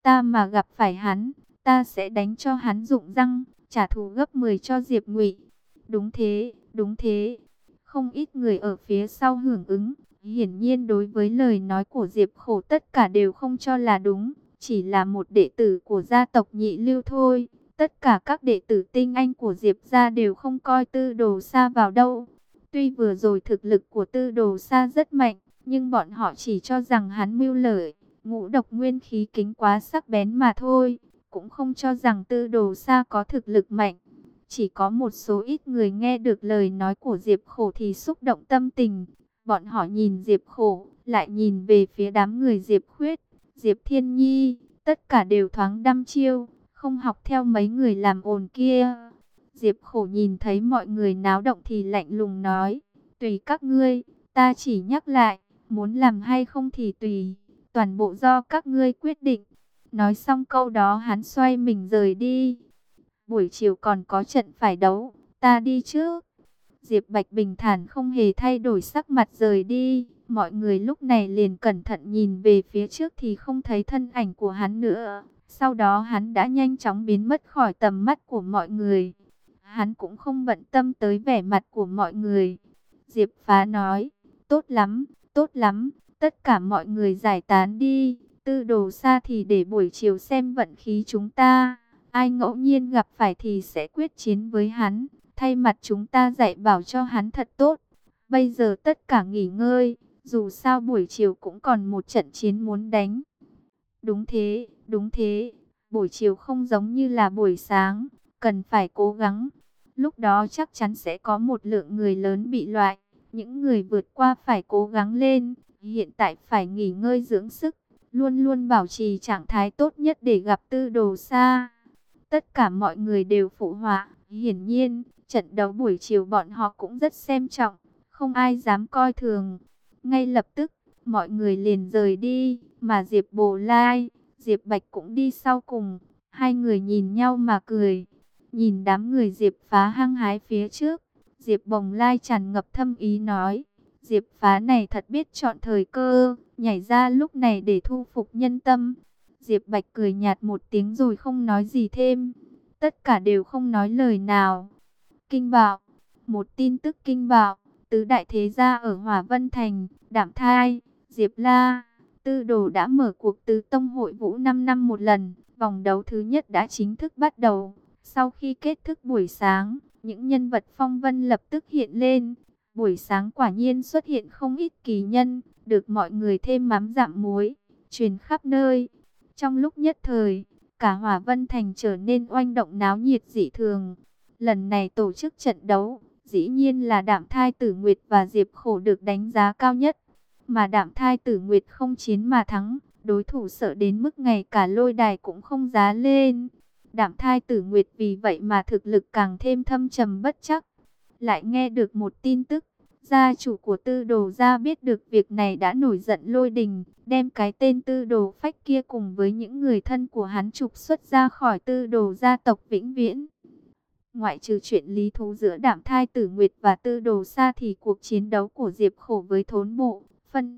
Ta mà gặp phải hắn, ta sẽ đánh cho hắn rụng răng, trả thù gấp 10 cho Diệp Ngụy. Đúng thế, đúng thế. Không ít người ở phía sau hưởng ứng. Hiển nhiên đối với lời nói của Diệp Khổ tất cả đều không cho là đúng. Chỉ là một đệ tử của gia tộc Nhị Lưu thôi. Tất cả các đệ tử tinh anh của Diệp gia đều không coi Tư Đồ Sa vào đâu. Tuy vừa rồi thực lực của Tư Đồ Sa rất mạnh, nhưng bọn họ chỉ cho rằng hắn mưu lợi, ngũ độc nguyên khí kính quá sắc bén mà thôi, cũng không cho rằng Tư Đồ Sa có thực lực mạnh. Chỉ có một số ít người nghe được lời nói của Diệp Khổ thì xúc động tâm tình. Bọn họ nhìn Diệp Khổ, lại nhìn về phía đám người Diệp Khuyết, Diệp Thiên Nhi, tất cả đều thoáng đăm chiêu, không học theo mấy người làm ồn kia. Diệp Khổ nhìn thấy mọi người náo động thì lạnh lùng nói, tùy các ngươi, ta chỉ nhắc lại, muốn làm hay không thì tùy, toàn bộ do các ngươi quyết định. Nói xong câu đó hắn xoay mình rời đi. Buổi chiều còn có trận phải đấu, ta đi trước. Diệp Bạch bình thản không hề thay đổi sắc mặt rời đi. Mọi người lúc này liền cẩn thận nhìn về phía trước thì không thấy thân ảnh của hắn nữa. Sau đó hắn đã nhanh chóng biến mất khỏi tầm mắt của mọi người. Hắn cũng không bận tâm tới vẻ mặt của mọi người. Diệp Phá nói, tốt lắm, tốt lắm, tất cả mọi người giải tán đi. Tư Đồ Sa thì để buổi chiều xem vận khí chúng ta. Ai ngẫu nhiên gặp phải thì sẽ quyết chiến với hắn. Thay mặt chúng ta dạy bảo cho hắn thật tốt. Bây giờ tất cả nghỉ ngơi. Dù sao buổi chiều cũng còn một trận chiến muốn đánh. Đúng thế, đúng thế. Buổi chiều không giống như là buổi sáng. Cần phải cố gắng. Lúc đó chắc chắn sẽ có một lượng người lớn bị loại. Những người vượt qua phải cố gắng lên. Hiện tại phải nghỉ ngơi dưỡng sức. Luôn luôn bảo trì trạng thái tốt nhất để gặp Tư Đồ Sa. Tất cả mọi người đều phụ họa. Hiển nhiên, trận đấu buổi chiều bọn họ cũng rất xem trọng. Không ai dám coi thường. Ngay lập tức, mọi người liền rời đi. Mà Diệp Bồ Lai, Diệp Bạch cũng đi sau cùng. Hai người nhìn nhau mà cười. Nhìn đám người Diệp Phá hăng hái phía trước. Diệp Bồng Lai tràn ngập thâm ý nói. Diệp Phá này thật biết chọn thời cơ. Nhảy ra lúc này để thu phục nhân tâm. Diệp Bạch cười nhạt một tiếng rồi không nói gì thêm. Tất cả đều không nói lời nào. Kinh bạo. Một tin tức kinh bạo. Tứ đại thế gia ở Hỏa Vân Thành, Đạm Thai, Diệp La, Tư Đồ đã mở cuộc tứ tông hội vũ 5 năm một lần. Vòng đấu thứ nhất đã chính thức bắt đầu. Sau khi kết thúc buổi sáng, những nhân vật phong vân lập tức hiện lên. Buổi sáng quả nhiên xuất hiện không ít kỳ nhân, được mọi người thêm mắm dặm muối, truyền khắp nơi. Trong lúc nhất thời, cả Hỏa Vân Thành trở nên oanh động náo nhiệt dị thường. Lần này tổ chức trận đấu, dĩ nhiên là Đạm Thai Tử Nguyệt và Diệp Khổ được đánh giá cao nhất. Mà Đạm Thai Tử Nguyệt không chiến mà thắng, đối thủ sợ đến mức ngay cả lôi đài cũng không dám lên. Đạm Thai Tử Nguyệt vì vậy mà thực lực càng thêm thâm trầm bất chắc. Lại nghe được một tin tức, gia chủ của Tư Đồ gia biết được việc này đã nổi giận lôi đình, đem cái tên Tư Đồ Phách kia cùng với những người thân của hắn trục xuất ra khỏi Tư Đồ gia tộc vĩnh viễn. Ngoại trừ chuyện lý thú giữa Đạm Thai Tử Nguyệt và Tư Đồ Sa thì cuộc chiến đấu của Diệp Khổ với thốn bộ, phân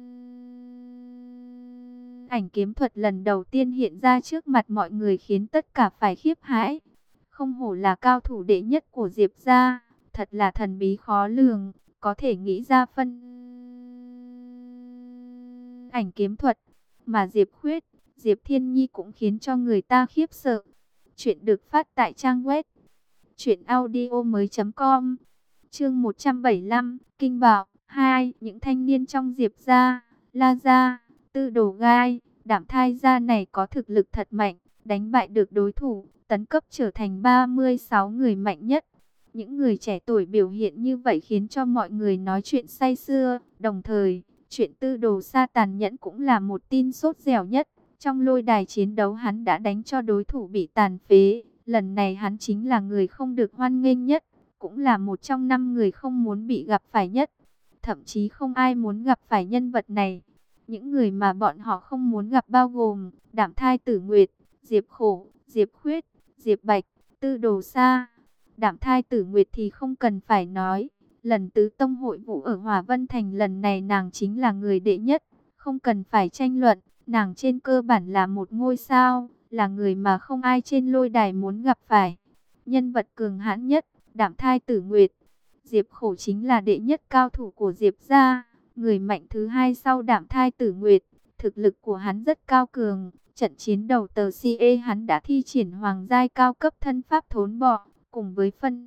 ảnh kiếm thuật lần đầu tiên hiện ra trước mặt mọi người khiến tất cả phải khiếp hãi. Không hổ là cao thủ đệ nhất của Diệp gia, thật là thần bí khó lường, có thể nghĩ ra phân ảnh kiếm thuật. Mà Diệp Khuyết, Diệp Thiên Nhi cũng khiến cho người ta khiếp sợ. Chuyện được phát tại trang web truyệnaudiomoi.com. Chương 175, Kinh Bạo 2, những thanh niên trong Diệp gia, La gia, Tư Đồ Gai, Đạm Thai gia này có thực lực thật mạnh, đánh bại được đối thủ, tấn cấp trở thành 36 người mạnh nhất. Những người trẻ tuổi biểu hiện như vậy khiến cho mọi người nói chuyện say sưa, đồng thời, chuyện Tư Đồ Sa tàn nhẫn cũng là một tin sốt dẻo nhất. Trong lôi đài chiến đấu hắn đã đánh cho đối thủ bị tàn phế, lần này hắn chính là người không được hoan nghênh nhất, cũng là một trong 5 người không muốn bị gặp phải nhất. Thậm chí không ai muốn gặp phải nhân vật này. Những người mà bọn họ không muốn gặp bao gồm Đạm Thai Tử Nguyệt, Diệp Khổ, Diệp Khuyết, Diệp Bạch, Tư Đồ Sa. Đạm Thai Tử Nguyệt thì không cần phải nói. Lần tứ tông hội vũ ở Hỏa Vân Thành lần này nàng chính là người đệ nhất. Không cần phải tranh luận. Nàng trên cơ bản là một ngôi sao, là người mà không ai trên lôi đài muốn gặp phải. Nhân vật cường hãn nhất, Đạm Thai Tử Nguyệt. Diệp Khổ chính là đệ nhất cao thủ của Diệp gia, người mạnh thứ hai sau Đạm Thai Tử Nguyệt. Thực lực của hắn rất cao cường, trận chiến đầu tờ CE hắn đã thi triển hoàng giai cao cấp thân pháp thốn bọ, cùng với phân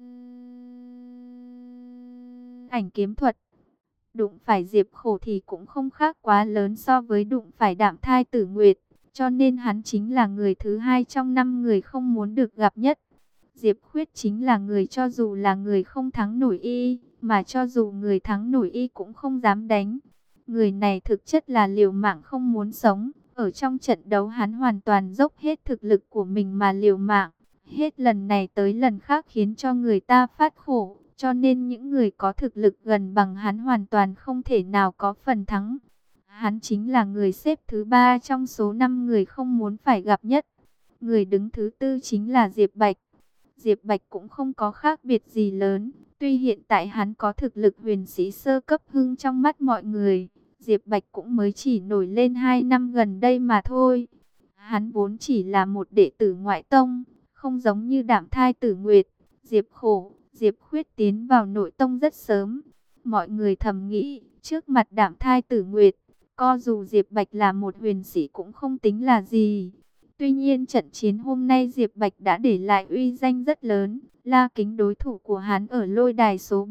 ảnh kiếm thuật. Đụng phải Diệp Khổ thì cũng không khác quá lớn so với đụng phải Đạm Thai Tử Nguyệt, cho nên hắn chính là người thứ hai trong 5 người không muốn được gặp nhất. Diệp Khuyết chính là người cho dù là người không thắng nổi y, mà cho dù người thắng nổi y cũng không dám đánh. Người này thực chất là liều mạng không muốn sống, ở trong trận đấu hắn hoàn toàn dốc hết thực lực của mình mà liều mạng. Hết lần này tới lần khác khiến cho người ta phát khổ, cho nên những người có thực lực gần bằng hắn hoàn toàn không thể nào có phần thắng. Hắn chính là người xếp thứ 3 trong số 5 người không muốn phải gặp nhất. Người đứng thứ 4 chính là Diệp Bạch. Diệp Bạch cũng không có khác biệt gì lớn, tuy hiện tại hắn có thực lực huyền sĩ sơ cấp hưng trong mắt mọi người. Diệp Bạch cũng mới chỉ nổi lên 2 năm gần đây mà thôi. Hắn vốn chỉ là một đệ tử ngoại tông, không giống như Đạm Thai Tử Nguyệt, Diệp Khổ, Diệp Khuyết tiến vào nội tông rất sớm. Mọi người thầm nghĩ, trước mặt Đạm Thai Tử Nguyệt, co dù Diệp Bạch là một huyền sĩ cũng không tính là gì. Tuy nhiên trận chiến hôm nay Diệp Bạch đã để lại uy danh rất lớn. La Kính đối thủ của hắn ở lôi đài số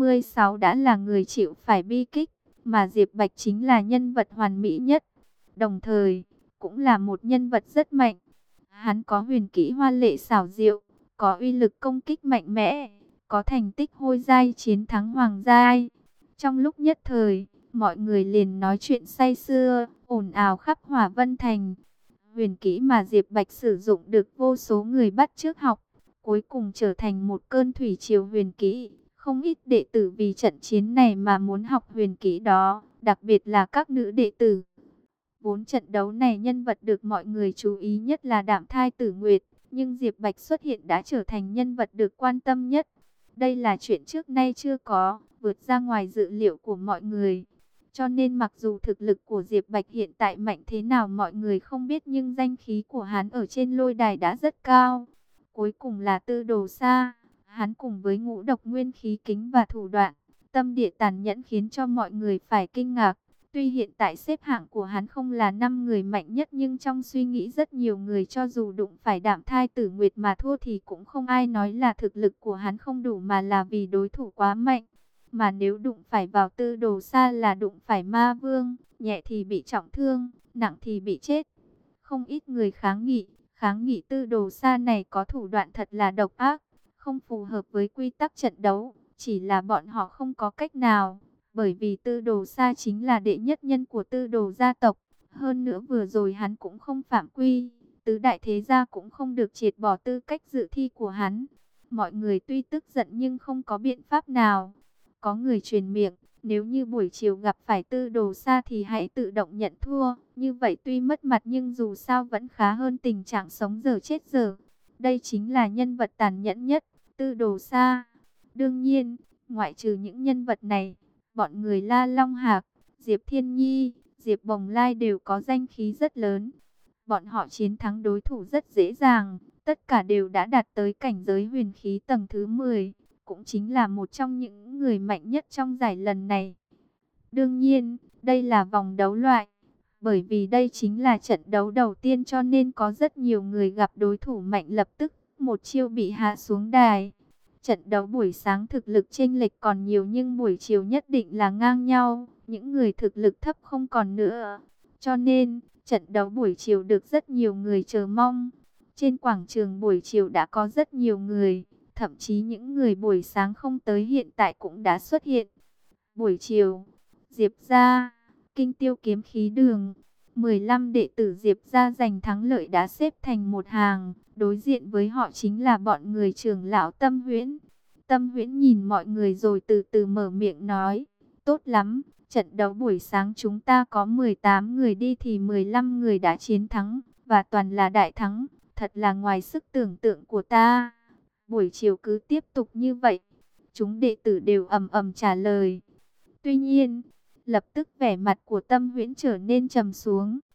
36 đã là người chịu phải bi kích, mà Diệp Bạch chính là nhân vật hoàn mỹ nhất. Đồng thời, cũng là một nhân vật rất mạnh. Hắn có huyền kỹ hoa lệ xảo diệu, có uy lực công kích mạnh mẽ, có thành tích hôi giai chiến thắng hoàng giai. Trong lúc nhất thời, mọi người liền nói chuyện say sưa, ồn ào khắp Hỏa Vân Thành. Huyền kỹ mà Diệp Bạch sử dụng được vô số người bắt chước học, cuối cùng trở thành một cơn thủy triều huyền kỹ. Không ít đệ tử vì trận chiến này mà muốn học huyền kỹ đó, đặc biệt là các nữ đệ tử. Vốn trận đấu này nhân vật được mọi người chú ý nhất là Đạm Thai Tử Nguyệt, nhưng Diệp Bạch xuất hiện đã trở thành nhân vật được quan tâm nhất. Đây là chuyện trước nay chưa có, vượt ra ngoài dự liệu của mọi người. Cho nên mặc dù thực lực của Diệp Bạch hiện tại mạnh thế nào mọi người không biết, nhưng danh khí của hắn ở trên lôi đài đã rất cao. Cuối cùng là Tư Đồ Sa, hắn cùng với ngũ độc nguyên khí kính và thủ đoạn tâm địa tàn nhẫn khiến cho mọi người phải kinh ngạc. Tuy hiện tại xếp hạng của hắn không là 5 người mạnh nhất, nhưng trong suy nghĩ rất nhiều người cho dù đụng phải Đạm Thai Tử Nguyệt mà thua thì cũng không ai nói là thực lực của hắn không đủ, mà là vì đối thủ quá mạnh. Mà nếu đụng phải vào Tư Đồ Sa là đụng phải ma vương, nhẹ thì bị trọng thương, nặng thì bị chết. Không ít người kháng nghị Tư Đồ Sa này có thủ đoạn thật là độc ác, không phù hợp với quy tắc trận đấu, chỉ là bọn họ không có cách nào. Bởi vì Tư Đồ Sa chính là đệ nhất nhân của Tư Đồ gia tộc. Hơn nữa vừa rồi hắn cũng không phạm quy, tứ đại thế gia cũng không được triệt bỏ tư cách dự thi của hắn. Mọi người tuy tức giận nhưng không có biện pháp nào. Có người truyền miệng, nếu như buổi chiều gặp phải Tư Đồ Sa thì hãy tự động nhận thua. Như vậy tuy mất mặt nhưng dù sao vẫn khá hơn tình trạng sống dở chết dở. Đây chính là nhân vật tàn nhẫn nhất, Tư Đồ Sa. Đương nhiên, ngoại trừ những nhân vật này, bọn người La Long Hạc, Diệp Thiên Nhi, Diệp Bồng Lai đều có danh khí rất lớn. Bọn họ chiến thắng đối thủ rất dễ dàng, tất cả đều đã đạt tới cảnh giới huyền khí tầng thứ 10, cũng chính là một trong những người mạnh nhất trong giải lần này. Đương nhiên, đây là vòng đấu loại, bởi vì đây chính là trận đấu đầu tiên cho nên có rất nhiều người gặp đối thủ mạnh lập tức một chiêu bị hạ xuống đài. Trận đấu buổi sáng thực lực chênh lệch còn nhiều nhưng buổi chiều nhất định là ngang nhau, những người thực lực thấp không còn nữa. Cho nên, trận đấu buổi chiều được rất nhiều người chờ mong. Trên quảng trường buổi chiều đã có rất nhiều người, thậm chí những người buổi sáng không tới hiện tại cũng đã xuất hiện. Buổi chiều, Diệp gia, Kinh Tiêu Kiếm Khí Đường, 15 đệ tử Diệp gia giành thắng lợi đã xếp thành một hàng, đối diện với họ chính là bọn người trưởng lão Tâm Huyễn. Tâm Huyễn nhìn mọi người rồi từ từ mở miệng nói, tốt lắm, trận đấu buổi sáng chúng ta có 18 người đi thì 15 người đã chiến thắng, và toàn là đại thắng, thật là ngoài sức tưởng tượng của ta. Buổi chiều cứ tiếp tục như vậy, chúng đệ tử đều ầm ầm trả lời. Tuy nhiên, lập tức vẻ mặt của Tâm Huyễn trở nên trầm xuống,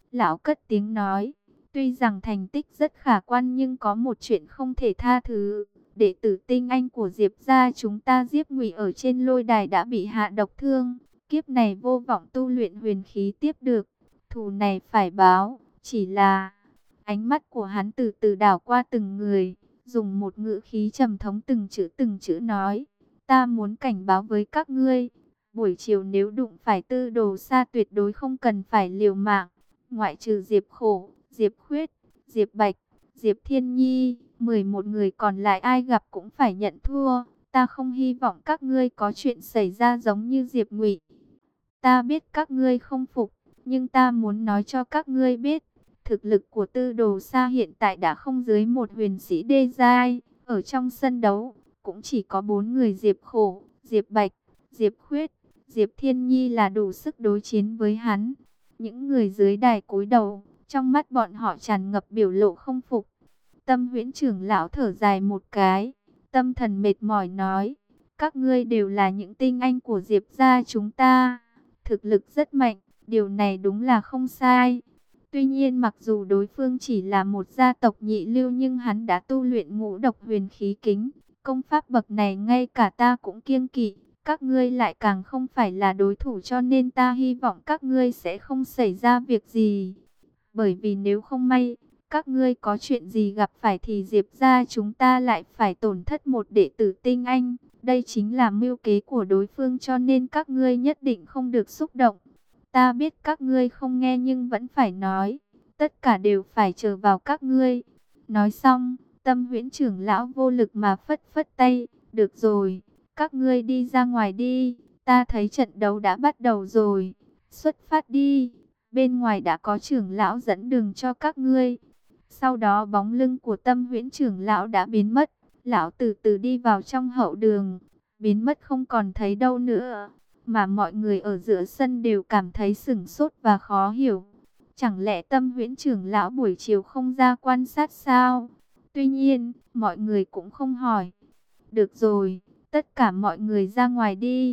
Lão cất tiếng nói, tuy rằng thành tích rất khả quan nhưng có một chuyện không thể tha thứ. Đệ tử tinh anh của Diệp gia chúng ta Diệp Ngụy ở trên lôi đài đã bị hạ độc thương. Kiếp này vô vọng tu luyện huyền khí tiếp được. Thù này phải báo, chỉ là... Ánh mắt của hắn từ từ đảo qua từng người, dùng một ngữ khí trầm thống từng chữ nói. Ta muốn cảnh báo với các ngươi, buổi chiều nếu đụng phải Tư Đồ Sa tuyệt đối không cần phải liều mạng. Ngoại trừ Diệp Khổ, Diệp Khuyết, Diệp Bạch, Diệp Thiên Nhi, 11 người còn lại ai gặp cũng phải nhận thua. Ta không hy vọng các ngươi có chuyện xảy ra giống như Diệp Ngụy. Ta biết các ngươi không phục, nhưng ta muốn nói cho các ngươi biết, thực lực của Tư Đồ Sa hiện tại đã không dưới một huyền sĩ đê giai. Ở trong sân đấu, cũng chỉ có 4 người Diệp Khổ, Diệp Bạch, Diệp Khuyết, Diệp Thiên Nhi là đủ sức đối chiến với hắn. Những người dưới đài cúi đầu, trong mắt bọn họ tràn ngập biểu lộ không phục. Tâm Huyễn trưởng lão thở dài một cái, tâm thần mệt mỏi nói, các ngươi đều là những tinh anh của Diệp gia chúng ta, thực lực rất mạnh, điều này đúng là không sai. Tuy nhiên mặc dù đối phương chỉ là một gia tộc nhị lưu nhưng hắn đã tu luyện ngũ độc huyền khí kính. Công pháp bậc này ngay cả ta cũng kiêng kỵ, các ngươi lại càng không phải là đối thủ cho nên ta hy vọng các ngươi sẽ không xảy ra việc gì. Bởi vì nếu không may, các ngươi có chuyện gì gặp phải thì Diệp gia chúng ta lại phải tổn thất một đệ tử tinh anh. Đây chính là mưu kế của đối phương cho nên các ngươi nhất định không được xúc động. Ta biết các ngươi không nghe nhưng vẫn phải nói. Tất cả đều phải chờ vào các ngươi. Nói xong, Tâm Huyễn trưởng lão vô lực mà phất phất tay. Được rồi, các ngươi đi ra ngoài đi. Ta thấy trận đấu đã bắt đầu rồi. Xuất phát đi. Bên ngoài đã có trưởng lão dẫn đường cho các ngươi. Sau đó bóng lưng của Tâm Huyễn trưởng lão đã biến mất. Lão từ từ đi vào trong hậu đường. Biến mất không còn thấy đâu nữa. Mà mọi người ở giữa sân đều cảm thấy sửng sốt và khó hiểu. Chẳng lẽ Tâm Huyễn trưởng lão buổi chiều không ra quan sát sao? Tuy nhiên, mọi người cũng không hỏi. Được rồi, tất cả mọi người ra ngoài đi.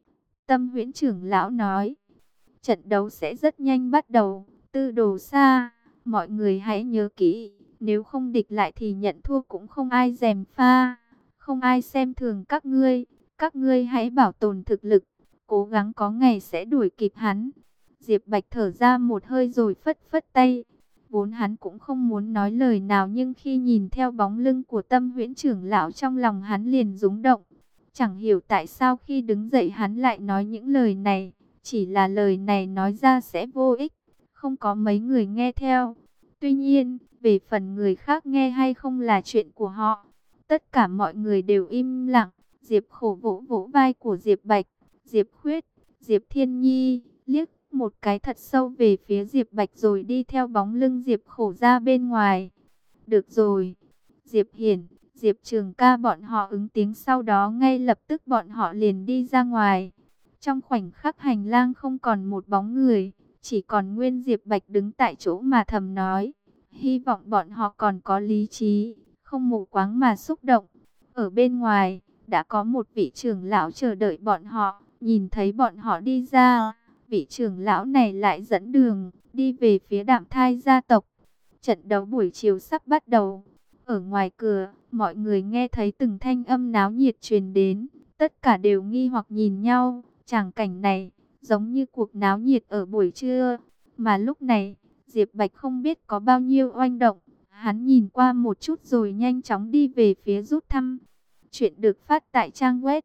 Tâm Huyễn trưởng lão nói. Trận đấu sẽ rất nhanh bắt đầu. Tư Đồ Sa, mọi người hãy nhớ kỹ. Nếu không địch lại thì nhận thua cũng không ai gièm pha. Không ai xem thường các ngươi. Các ngươi hãy bảo tồn thực lực. Cố gắng có ngày sẽ đuổi kịp hắn. Diệp Bạch thở ra một hơi rồi phất phất tay. Vốn hắn cũng không muốn nói lời nào nhưng khi nhìn theo bóng lưng của Tâm Huyễn trưởng lão trong lòng hắn liền rung động. Chẳng hiểu tại sao khi đứng dậy hắn lại nói những lời này. Chỉ là lời này nói ra sẽ vô ích. Không có mấy người nghe theo. Tuy nhiên, về phần người khác nghe hay không là chuyện của họ. Tất cả mọi người đều im lặng. Diệp Khổ vỗ vỗ vai của Diệp Bạch. Diệp Khuyết, Diệp Thiên Nhi, liếc một cái thật sâu về phía Diệp Bạch rồi đi theo bóng lưng Diệp Khổ ra bên ngoài. Được rồi, Diệp Hiển, Diệp Trường Ca bọn họ ứng tiếng sau đó ngay lập tức bọn họ liền đi ra ngoài. Trong khoảnh khắc hành lang không còn một bóng người, chỉ còn nguyên Diệp Bạch đứng tại chỗ mà thầm nói. Hy vọng bọn họ còn có lý trí, không mù quáng mà xúc động. Ở bên ngoài, đã có một vị trưởng lão chờ đợi bọn họ. Nhìn thấy bọn họ đi ra, vị trưởng lão này lại dẫn đường, đi về phía Đạm Thai gia tộc. Trận đấu buổi chiều sắp bắt đầu. Ở ngoài cửa, mọi người nghe thấy từng thanh âm náo nhiệt truyền đến. Tất cả đều nghi hoặc nhìn nhau. Tràng cảnh này, giống như cuộc náo nhiệt ở buổi trưa. Mà lúc này, Diệp Bạch không biết có bao nhiêu oanh động. Hắn nhìn qua một chút rồi nhanh chóng đi về phía rút thăm. Chuyện được phát tại trang web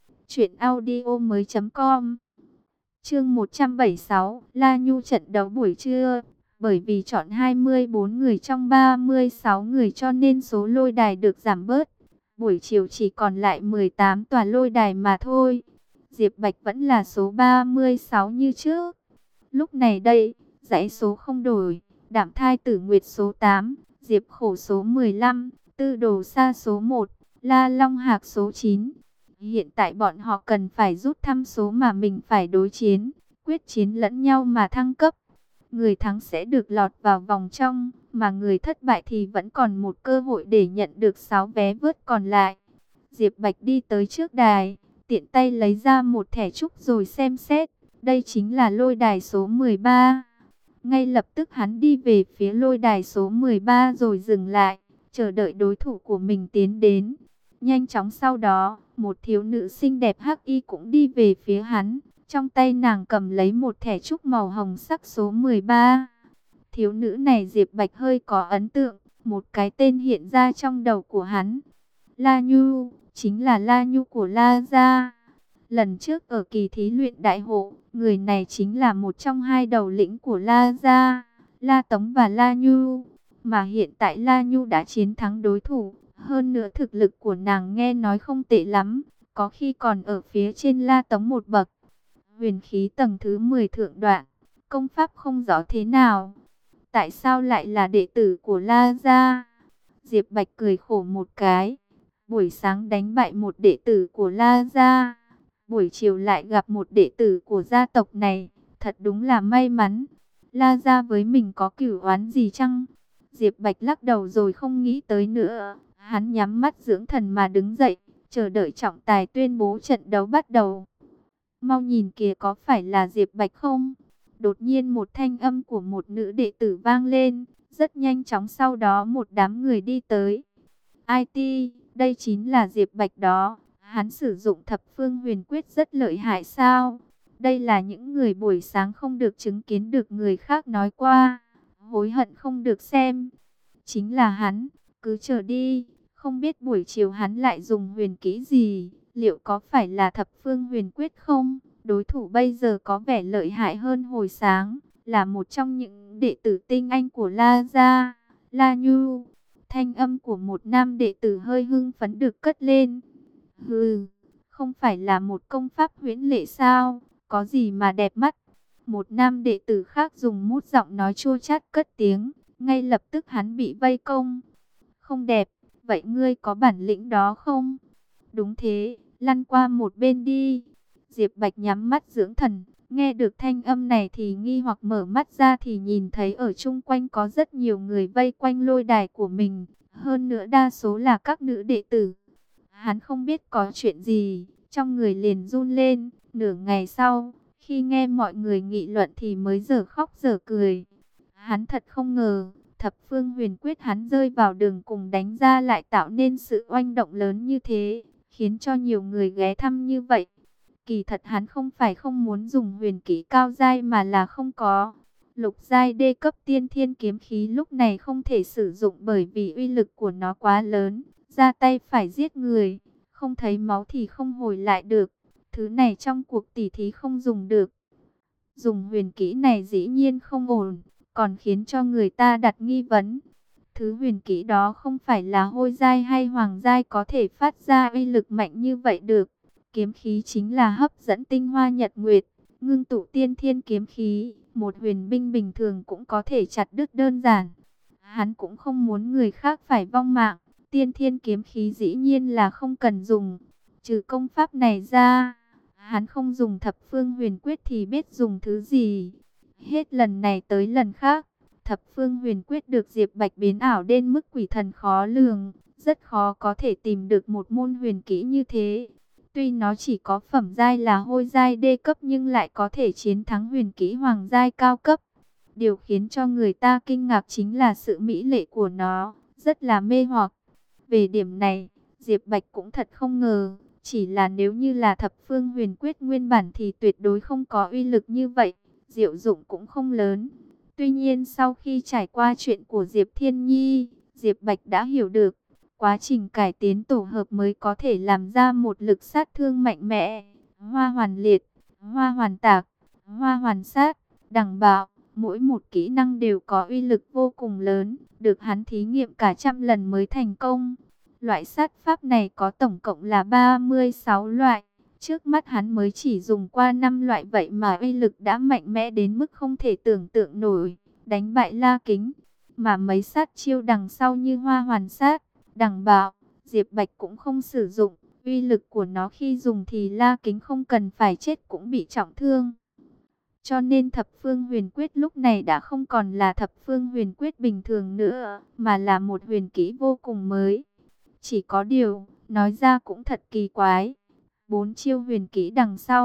truyệnaudiomoi.com. Chương 176, La Nhu trận đấu buổi trưa. Bởi vì chọn 24 người trong 36 người cho nên số lôi đài được giảm bớt. Buổi chiều chỉ còn lại 18 tòa lôi đài mà thôi. Diệp Bạch vẫn là số 36 như trước. Lúc này đây, dãy số không đổi. Đạm Thai Tử Nguyệt số 8, Diệp Khổ số 15, Tư Đồ Sa số 1, La Long Hạc số 9. Hiện tại bọn họ cần phải rút thăm số mà mình phải đối chiến, quyết chiến lẫn nhau mà thăng cấp. Người thắng sẽ được lọt vào vòng trong, mà người thất bại thì vẫn còn một cơ hội để nhận được 6 vé vớt còn lại. Diệp Bạch đi tới trước đài, tiện tay lấy ra một thẻ trúc rồi xem xét. Đây chính là lôi đài số 13. Ngay lập tức hắn đi về phía lôi đài số 13 rồi dừng lại, chờ đợi đối thủ của mình tiến đến. Nhanh chóng sau đó, một thiếu nữ xinh đẹp hắc y cũng đi về phía hắn. Trong tay nàng cầm lấy một thẻ trúc màu hồng sắc số 13. Thiếu nữ này Diệp Bạch hơi có ấn tượng, một cái tên hiện ra trong đầu của hắn. La Nhu, chính là La Nhu của La Gia. Lần trước ở kỳ thí luyện đại hộ, người này chính là một trong hai đầu lĩnh của La Gia, La Tống và La Nhu. Mà hiện tại La Nhu đã chiến thắng đối thủ, hơn nữa thực lực của nàng nghe nói không tệ lắm, có khi còn ở phía trên La Tống một bậc. Huyền khí tầng thứ 10 thượng đoạn, công pháp không rõ thế nào. Tại sao lại là đệ tử của La Gia? Diệp Bạch cười khổ một cái. Buổi sáng đánh bại một đệ tử của La Gia, buổi chiều lại gặp một đệ tử của gia tộc này, thật đúng là may mắn. La Gia với mình có cửu oán gì chăng? Diệp Bạch lắc đầu rồi không nghĩ tới nữa. Hắn nhắm mắt dưỡng thần mà đứng dậy, chờ đợi trọng tài tuyên bố trận đấu bắt đầu. Mau nhìn kìa, có phải là Diệp Bạch không? Đột nhiên một thanh âm của một nữ đệ tử vang lên. Rất nhanh chóng sau đó một đám người đi tới. IT, đây chính là Diệp Bạch đó. Hắn sử dụng thập phương huyền quyết rất lợi hại sao? Đây là những người buổi sáng không được chứng kiến được người khác nói qua. Hối hận không được xem. Chính là hắn, cứ chờ đi. Không biết buổi chiều hắn lại dùng huyền kỹ gì? Liệu có phải là thập phương huyền quyết không? Đối thủ bây giờ có vẻ lợi hại hơn hồi sáng. Là một trong những đệ tử tinh anh của La Gia, La Nhu. Thanh âm của một nam đệ tử hơi hưng phấn được cất lên. Hừ, không phải là một công pháp huyễn lệ sao? Có gì mà đẹp mắt? Một nam đệ tử khác dùng mút giọng nói chua chát cất tiếng. Ngay lập tức hắn bị vây công. Không đẹp, vậy ngươi có bản lĩnh đó không? Đúng thế, lăn qua một bên đi. Diệp Bạch nhắm mắt dưỡng thần. Nghe được thanh âm này thì nghi hoặc mở mắt ra thì nhìn thấy ở chung quanh có rất nhiều người vây quanh lôi đài của mình. Hơn nữa đa số là các nữ đệ tử. Hắn không biết có chuyện gì, trong người liền run lên. Nửa ngày sau, khi nghe mọi người nghị luận thì mới dở khóc dở cười. Hắn thật không ngờ, thập phương huyền quyết hắn rơi vào đường cùng đánh ra lại tạo nên sự oanh động lớn như thế, khiến cho nhiều người ghé thăm như vậy. Kỳ thật hắn không phải không muốn dùng huyền kỹ cao giai mà là không có. Lục giai đê cấp tiên thiên kiếm khí lúc này không thể sử dụng bởi vì uy lực của nó quá lớn. Ra tay phải giết người, không thấy máu thì không hồi lại được. Thứ này trong cuộc tỉ thí không dùng được. Dùng huyền kỹ này dĩ nhiên không ổn, còn khiến cho người ta đặt nghi vấn. Thứ huyền kỹ đó không phải là hôi giai hay hoàng giai có thể phát ra uy lực mạnh như vậy được. Kiếm khí chính là hấp dẫn tinh hoa nhật nguyệt, ngưng tụ tiên thiên kiếm khí, một huyền binh bình thường cũng có thể chặt đứt đơn giản. Hắn cũng không muốn người khác phải vong mạng, tiên thiên kiếm khí dĩ nhiên là không cần dùng. Trừ công pháp này ra, hắn không dùng thập phương huyền quyết thì biết dùng thứ gì. Hết lần này tới lần khác, thập phương huyền quyết được Diệp Bạch biến ảo đến mức quỷ thần khó lường, rất khó có thể tìm được một môn huyền kỹ như thế. Tuy nó chỉ có phẩm giai là hôi giai đê cấp nhưng lại có thể chiến thắng huyền kỹ hoàng giai cao cấp. Điều khiến cho người ta kinh ngạc chính là sự mỹ lệ của nó, rất là mê hoặc. Về điểm này, Diệp Bạch cũng thật không ngờ, chỉ là nếu như là thập phương huyền quyết nguyên bản thì tuyệt đối không có uy lực như vậy, diệu dụng cũng không lớn. Tuy nhiên sau khi trải qua chuyện của Diệp Thiên Nhi, Diệp Bạch đã hiểu được, quá trình cải tiến tổ hợp mới có thể làm ra một lực sát thương mạnh mẽ. Hoa hoàn liệt, hoa hoàn tạc, hoa hoàn sát, đằng bạo, mỗi một kỹ năng đều có uy lực vô cùng lớn, được hắn thí nghiệm cả trăm lần mới thành công. Loại sát pháp này có tổng cộng là 36 loại. Trước mắt hắn mới chỉ dùng qua 5 loại vậy mà uy lực đã mạnh mẽ đến mức không thể tưởng tượng nổi, đánh bại La Kính. Mà mấy sát chiêu đằng sau như hoa hoàn sát, đằng bạo, Diệp Bạch cũng không sử dụng. Uy lực của nó khi dùng thì La Kính không cần phải chết cũng bị trọng thương. Cho nên thập phương huyền quyết lúc này đã không còn là thập phương huyền quyết bình thường nữa, mà là một huyền kỹ vô cùng mới. Chỉ có điều, nói ra cũng thật kỳ quái. 4 chiêu huyền kỹ đằng sau,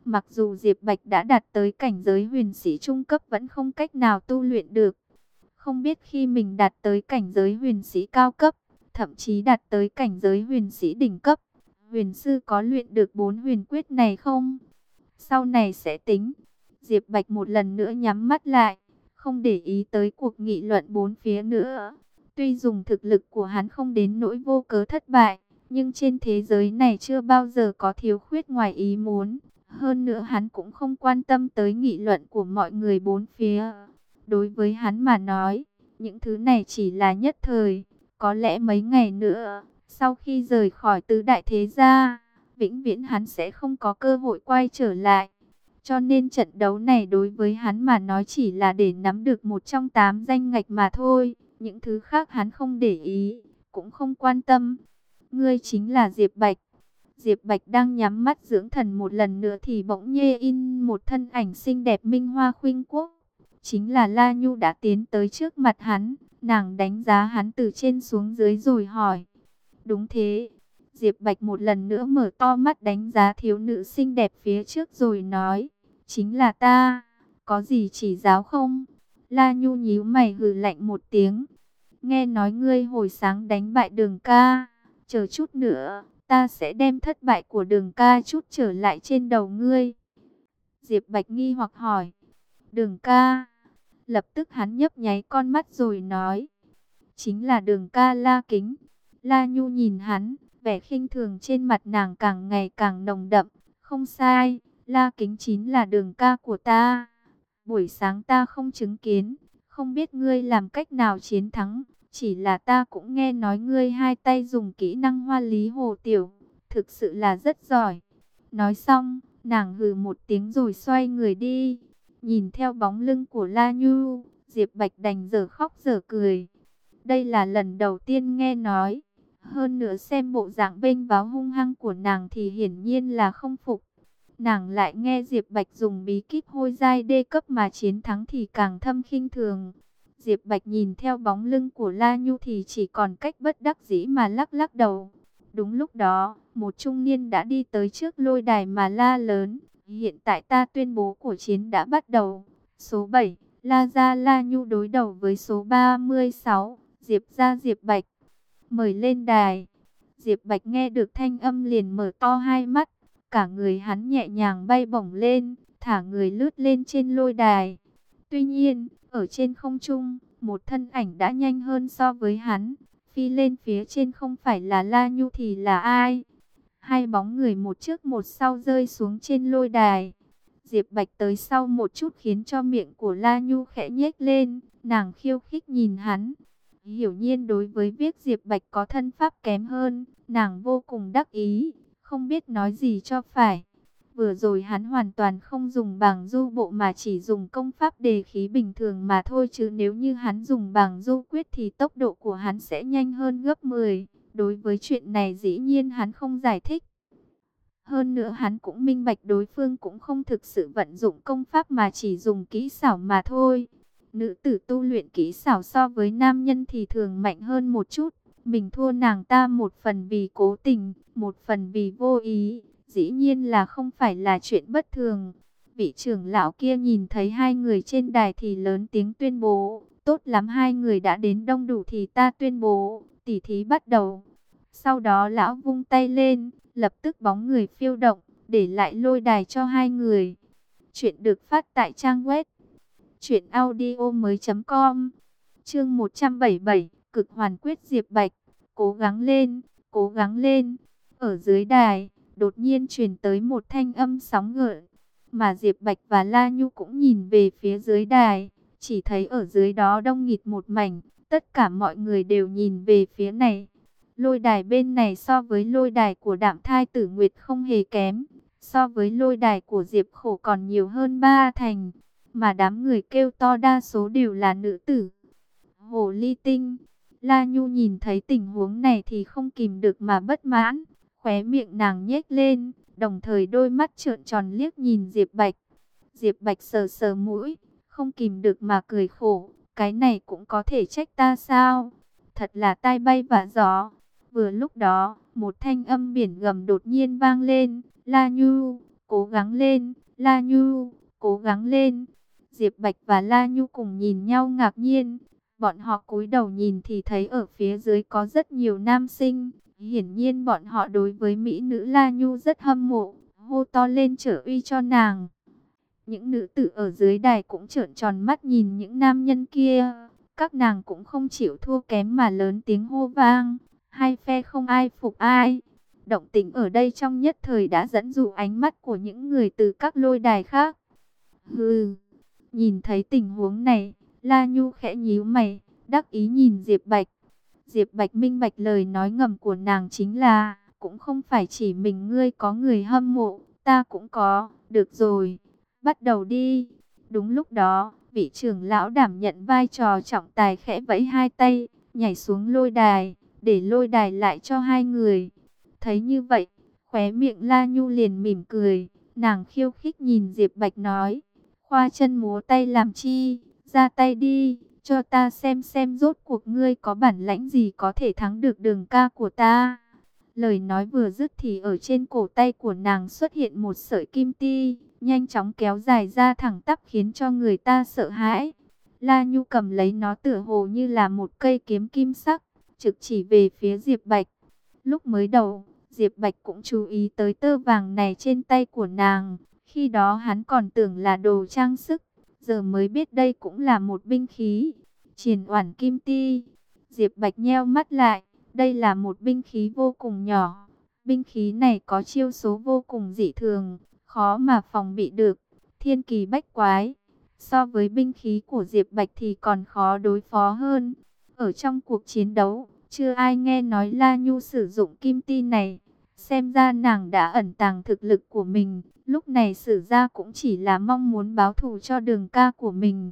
Mặc dù Diệp Bạch đã đạt tới cảnh giới huyền sĩ trung cấp vẫn không cách nào tu luyện được. Không biết khi mình đạt tới cảnh giới huyền sĩ cao cấp, thậm chí đạt tới cảnh giới huyền sĩ đỉnh cấp, huyền sư có luyện được 4 huyền quyết này không? Sau này sẽ tính. Diệp Bạch một lần nữa nhắm mắt lại, không để ý tới cuộc nghị luận bốn phía nữa. Tuy dùng thực lực của hắn không đến nỗi vô cớ thất bại, nhưng trên thế giới này chưa bao giờ có thiếu khuyết ngoài ý muốn. Hơn nữa hắn cũng không quan tâm tới nghị luận của mọi người bốn phía. Đối với hắn mà nói, những thứ này chỉ là nhất thời. Có lẽ mấy ngày nữa, sau khi rời khỏi tứ đại thế gia, vĩnh viễn hắn sẽ không có cơ hội quay trở lại. Cho nên trận đấu này đối với hắn mà nói chỉ là để nắm được một trong 8 danh ngạch mà thôi. Những thứ khác hắn không để ý, cũng không quan tâm. Ngươi chính là Diệp Bạch. Diệp Bạch đang nhắm mắt dưỡng thần một lần nữa thì bỗng nhiên in một thân ảnh xinh đẹp minh hoa khuynh quốc. Chính là La Nhu đã tiến tới trước mặt hắn. Nàng đánh giá hắn từ trên xuống dưới rồi hỏi. Đúng thế. Diệp Bạch một lần nữa mở to mắt đánh giá thiếu nữ xinh đẹp phía trước rồi nói. Chính là ta. Có gì chỉ giáo không? La Nhu nhíu mày hừ lạnh một tiếng. Nghe nói ngươi hồi sáng đánh bại Đường ca. Chờ chút nữa, ta sẽ đem thất bại của Đường ca chút trở lại trên đầu ngươi. Diệp Bạch nghi hoặc hỏi. Đường ca. Lập tức hắn nhấp nháy con mắt rồi nói. Chính là Đường ca La Kính. La Nhu nhìn hắn, vẻ khinh thường trên mặt nàng càng ngày càng nồng đậm. Không sai, La Kính chính là Đường ca của ta. Buổi sáng ta không chứng kiến, không biết ngươi làm cách nào chiến thắng. Chỉ là ta cũng nghe nói ngươi hai tay dùng kỹ năng hoa lý hồ tiểu, thực sự là rất giỏi. Nói xong, nàng hừ một tiếng rồi xoay người đi. Nhìn theo bóng lưng của La Nhu, Diệp Bạch đành dở khóc dở cười. Đây là lần đầu tiên nghe nói. Hơn nữa xem bộ dạng bênh váo hung hăng của nàng thì hiển nhiên là không phục. Nàng lại nghe Diệp Bạch dùng bí kíp hôi giai đê cấp mà chiến thắng thì càng thâm khinh thường. Diệp Bạch nhìn theo bóng lưng của La Nhu thì chỉ còn cách bất đắc dĩ mà lắc lắc đầu. Đúng lúc đó, một trung niên đã đi tới trước lôi đài mà la lớn. Hiện tại ta tuyên bố cuộc chiến đã bắt đầu. Số 7, La Gia La Nhu đối đầu với số 36, Diệp Gia Diệp Bạch. Mời lên đài. Diệp Bạch nghe được thanh âm liền mở to hai mắt. Cả người hắn nhẹ nhàng bay bổng lên, thả người lướt lên trên lôi đài. Tuy nhiên, ở trên không trung, một thân ảnh đã nhanh hơn so với hắn. Phi lên phía trên không phải là La Nhu thì là ai? Hai bóng người một trước một sau rơi xuống trên lôi đài. Diệp Bạch tới sau một chút khiến cho miệng của La Nhu khẽ nhếch lên. Nàng khiêu khích nhìn hắn. Hiểu nhiên đối với việc Diệp Bạch có thân pháp kém hơn, nàng vô cùng đắc ý, không biết nói gì cho phải. Vừa rồi hắn hoàn toàn không dùng bảng du bộ mà chỉ dùng công pháp đề khí bình thường mà thôi, chứ nếu như hắn dùng bảng du quyết thì tốc độ của hắn sẽ nhanh hơn gấp 10. Đối với chuyện này dĩ nhiên hắn không giải thích. Hơn nữa hắn cũng minh bạch đối phương cũng không thực sự vận dụng công pháp mà chỉ dùng kỹ xảo mà thôi. Nữ tử tu luyện kỹ xảo so với nam nhân thì thường mạnh hơn một chút. Mình thua nàng ta một phần vì cố tình, một phần vì vô ý. Dĩ nhiên là không phải là chuyện bất thường. Vị trưởng lão kia nhìn thấy hai người trên đài thì lớn tiếng tuyên bố. Tốt lắm, hai người đã đến đông đủ thì ta tuyên bố, tỉ thí bắt đầu. Sau đó lão vung tay lên, lập tức bóng người phiêu động, để lại lôi đài cho hai người. Chuyện được phát tại trang web truyệnaudiomoi.com. Chương 177, Cực Hoàn Quyết Diệp Bạch, cố gắng lên, cố gắng lên. Ở dưới đài, đột nhiên truyền tới một thanh âm sóng gợn, mà Diệp Bạch và La Nhu cũng nhìn về phía dưới đài, chỉ thấy ở dưới đó đông nghịt một mảnh, tất cả mọi người đều nhìn về phía này. Lôi đài bên này so với lôi đài của Đạm Thai Tử Nguyệt không hề kém, so với lôi đài của Diệp Khổ còn nhiều hơn 3 thành, mà đám người kêu to đa số đều là nữ tử. Hồ ly tinh. La Nhu nhìn thấy tình huống này thì không kìm được mà bất mãn, khóe miệng nàng nhếch lên, đồng thời đôi mắt trợn tròn liếc nhìn Diệp Bạch. Diệp Bạch sờ sờ mũi, không kìm được mà cười khổ, cái này cũng có thể trách ta sao? Thật là tai bay vạ gió. Vừa lúc đó, một thanh âm biển gầm đột nhiên vang lên, La Nhu, cố gắng lên, La Nhu, cố gắng lên. Diệp Bạch và La Nhu cùng nhìn nhau ngạc nhiên. Bọn họ cúi đầu nhìn thì thấy ở phía dưới có rất nhiều nam sinh. Hiển nhiên bọn họ đối với mỹ nữ La Nhu rất hâm mộ, hô to lên trở uy cho nàng. Những nữ tử ở dưới đài cũng trợn tròn mắt nhìn những nam nhân kia. Các nàng cũng không chịu thua kém mà lớn tiếng hô vang. Hai phe không ai phục ai. Động tĩnh ở đây trong nhất thời đã dẫn dụ ánh mắt của những người từ các lôi đài khác. Hừ, nhìn thấy tình huống này, La Nhu khẽ nhíu mày, đắc ý nhìn Diệp Bạch. Diệp Bạch minh bạch lời nói ngầm của nàng chính là, cũng không phải chỉ mình ngươi có người hâm mộ, ta cũng có, được rồi, bắt đầu đi. Đúng lúc đó, vị trưởng lão đảm nhận vai trò trọng tài khẽ vẫy hai tay, nhảy xuống lôi đài, để lôi đài lại cho hai người. Thấy như vậy, khóe miệng La Nhu liền mỉm cười, nàng khiêu khích nhìn Diệp Bạch nói, khoa chân múa tay làm chi, ra tay đi, cho ta xem rốt cuộc ngươi có bản lãnh gì có thể thắng được Đường ca của ta. Lời nói vừa dứt thì ở trên cổ tay của nàng xuất hiện một sợi kim ti, nhanh chóng kéo dài ra thẳng tắp khiến cho người ta sợ hãi. La Nhu cầm lấy nó tựa hồ như là một cây kiếm kim sắc, trực chỉ về phía Diệp Bạch. Lúc mới đầu, Diệp Bạch cũng chú ý tới tơ vàng này trên tay của nàng. Khi đó hắn còn tưởng là đồ trang sức, giờ mới biết đây cũng là một binh khí. Triển Oản Kim Ti. Diệp Bạch nheo mắt lại, đây là một binh khí vô cùng nhỏ. Binh khí này có chiêu số vô cùng dị thường, khó mà phòng bị được, thiên kỳ bách quái. So với binh khí của Diệp Bạch thì còn khó đối phó hơn. Ở trong cuộc chiến đấu, chưa ai nghe nói La Nhu sử dụng kim ti này. Xem ra nàng đã ẩn tàng thực lực của mình, lúc này sử ra cũng chỉ là mong muốn báo thù cho Đường ca của mình.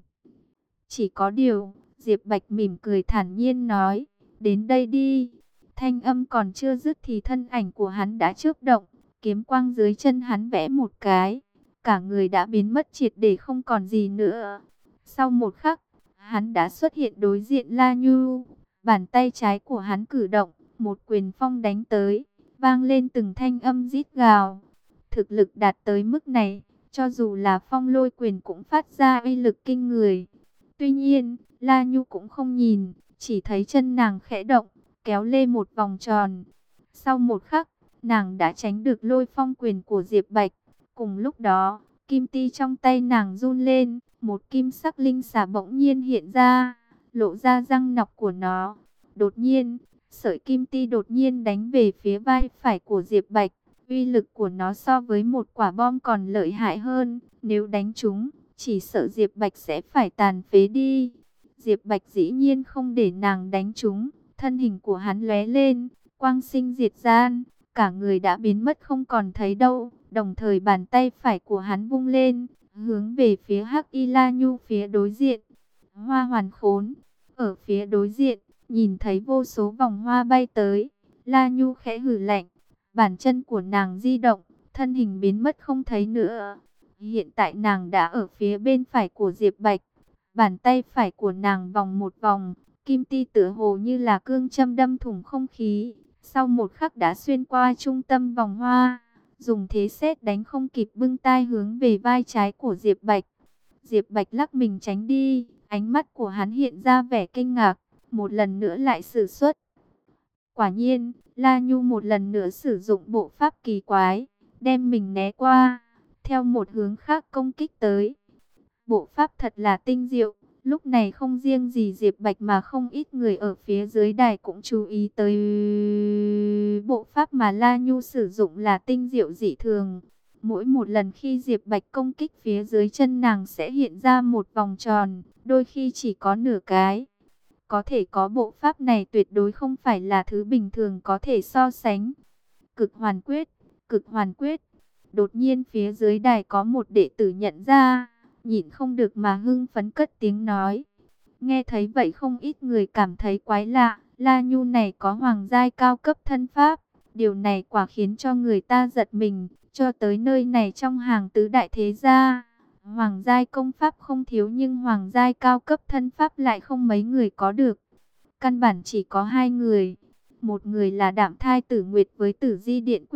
Chỉ có điều, Diệp Bạch mỉm cười thản nhiên nói, đến đây đi. Thanh âm còn chưa dứt thì thân ảnh của hắn đã chớp động, kiếm quang dưới chân hắn vẽ một cái, cả người đã biến mất triệt để không còn gì nữa. Sau một khắc, hắn đã xuất hiện đối diện La Nhu, bàn tay trái của hắn cử động, một quyền phong đánh tới, vang lên từng thanh âm rít gào. Thực lực đạt tới mức này, cho dù là phong lôi quyền cũng phát ra uy lực kinh người. Tuy nhiên, La Nhu cũng không nhìn, chỉ thấy chân nàng khẽ động, kéo lê một vòng tròn. Sau một khắc, nàng đã tránh được lôi phong quyền của Diệp Bạch. Cùng lúc đó, kim ti trong tay nàng run lên, một kim sắc linh xà bỗng nhiên hiện ra, lộ ra răng nọc của nó. Đột nhiên, sợi kim ti đột nhiên đánh về phía vai phải của Diệp Bạch. Uy lực của nó so với một quả bom còn lợi hại hơn, nếu đánh trúng, chỉ sợ Diệp Bạch sẽ phải tàn phế đi. Diệp Bạch dĩ nhiên không để nàng đánh trúng, thân hình của hắn lóe lên, quang sinh diệt gian, cả người đã biến mất không còn thấy đâu. Đồng thời bàn tay phải của hắn vung lên, hướng về phía Hắc Y La Nhu phía đối diện. Hoa hoàn khốn, ở phía đối diện, nhìn thấy vô số vòng hoa bay tới, La Nhu khẽ hừ lạnh, bàn chân của nàng di động, thân hình biến mất không thấy nữa. Hiện tại nàng đã ở phía bên phải của Diệp Bạch. Bàn tay phải của nàng vòng một vòng, kim ti tựa hồ như là cương châm đâm thủng không khí. Sau một khắc đã xuyên qua trung tâm vòng hoa, dùng thế sét đánh không kịp bưng tai hướng về vai trái của Diệp Bạch. Diệp Bạch lắc mình tránh đi, ánh mắt của hắn hiện ra vẻ kinh ngạc, một lần nữa lại sử xuất. Quả nhiên, La Nhu một lần nữa sử dụng bộ pháp kỳ quái, đem mình né qua, theo một hướng khác công kích tới. Bộ pháp thật là tinh diệu, lúc này không riêng gì Diệp Bạch mà không ít người ở phía dưới đài cũng chú ý tới bộ pháp mà La Nhu sử dụng là tinh diệu dị thường. Mỗi một lần khi Diệp Bạch công kích phía dưới chân nàng sẽ hiện ra một vòng tròn, đôi khi chỉ có nửa cái. Có thể có bộ pháp này tuyệt đối không phải là thứ bình thường có thể so sánh. Cực hoàn quyết, cực hoàn quyết. Đột nhiên phía dưới đài có một đệ tử nhận ra, nhịn không được mà hưng phấn cất tiếng nói. Nghe thấy vậy không ít người cảm thấy quái lạ, La Nhu này có hoàng giai cao cấp thân pháp. Điều này quả khiến cho người ta giật mình, cho tới nơi này trong hàng tứ đại thế gia. Hoàng giai công pháp không thiếu nhưng hoàng giai cao cấp thân pháp lại không mấy người có được. Căn bản chỉ có hai người. Một người là Đạm Thai Tử Nguyệt với Tử Di Điện Quyết,